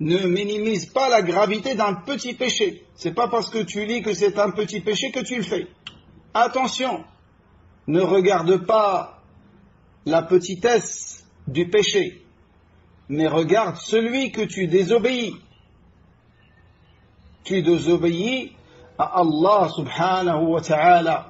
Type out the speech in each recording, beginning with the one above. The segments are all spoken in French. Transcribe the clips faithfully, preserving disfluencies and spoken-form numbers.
Ne minimise pas la gravité d'un petit péché. C'est pas parce que tu lis que c'est un petit péché que tu le fais. Attention, ne regarde pas la petitesse du péché, mais regarde celui que tu désobéis. Tu désobéis à Allah subhanahu wa ta'ala.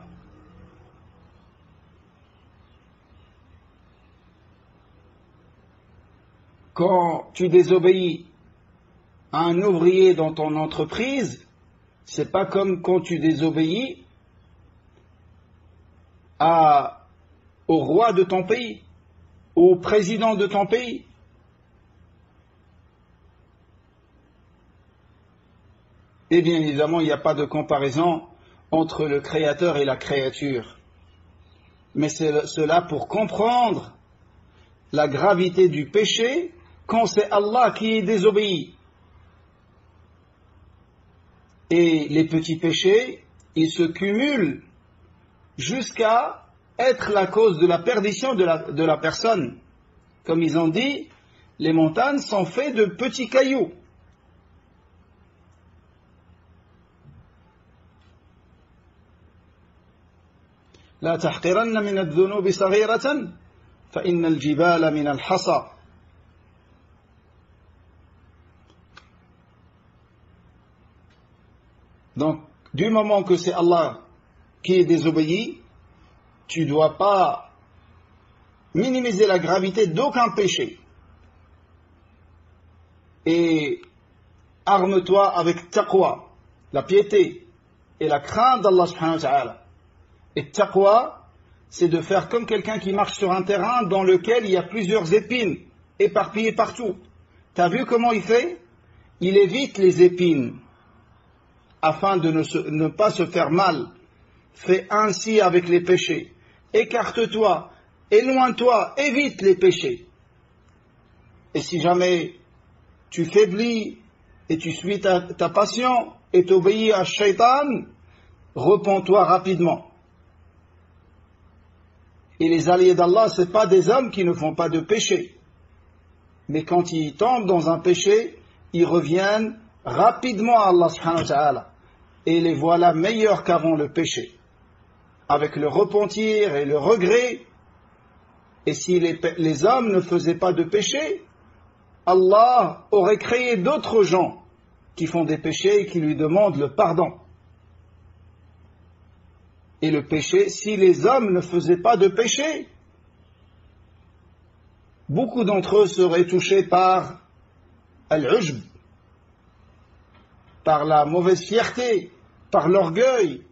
Quand tu désobéis à un ouvrier dans ton entreprise, c'est pas comme quand tu désobéis à, au roi de ton pays, au président de ton pays. Et bien évidemment, il n'y a pas de comparaison entre le Créateur et la créature. Mais c'est cela pour comprendre la gravité du péché quand c'est Allah qui est désobéi. Et les petits péchés, ils se cumulent jusqu'à être la cause de la perdition de la, de la personne. Comme ils ont dit, les montagnes sont faites de petits cailloux. لا تحقرن من الذنوب صغيرة فإن الجبال من الحصى. Donc, du moment que c'est Allah qui est désobéi, tu ne dois pas minimiser la gravité d'aucun péché. Et arme-toi avec taqwa, la piété et la crainte d'Allah subhanahu wa ta'ala. Et taqwa, c'est de faire comme quelqu'un qui marche sur un terrain dans lequel il y a plusieurs épines éparpillées partout. Tu as vu comment il fait? Il évite les épines afin de ne, se, ne pas se faire mal. Fais ainsi avec les péchés. Écarte-toi, éloigne-toi, évite les péchés. Et si jamais tu faiblis et tu suis ta, ta passion et t'obéis à Shaitan, repens-toi rapidement. Et les alliés d'Allah, ce n'est pas des hommes qui ne font pas de péché. Mais quand ils tombent dans un péché, ils reviennent rapidement à Allah subhanahu wa ta'ala. Et les voilà meilleurs qu'avant le péché. Avec le repentir et le regret. Et si les, les hommes ne faisaient pas de péché, Allah aurait créé d'autres gens qui font des péchés et qui lui demandent le pardon. Et le péché, si les hommes ne faisaient pas de péché, beaucoup d'entre eux seraient touchés par al-ujb, par la mauvaise fierté, par l'orgueil,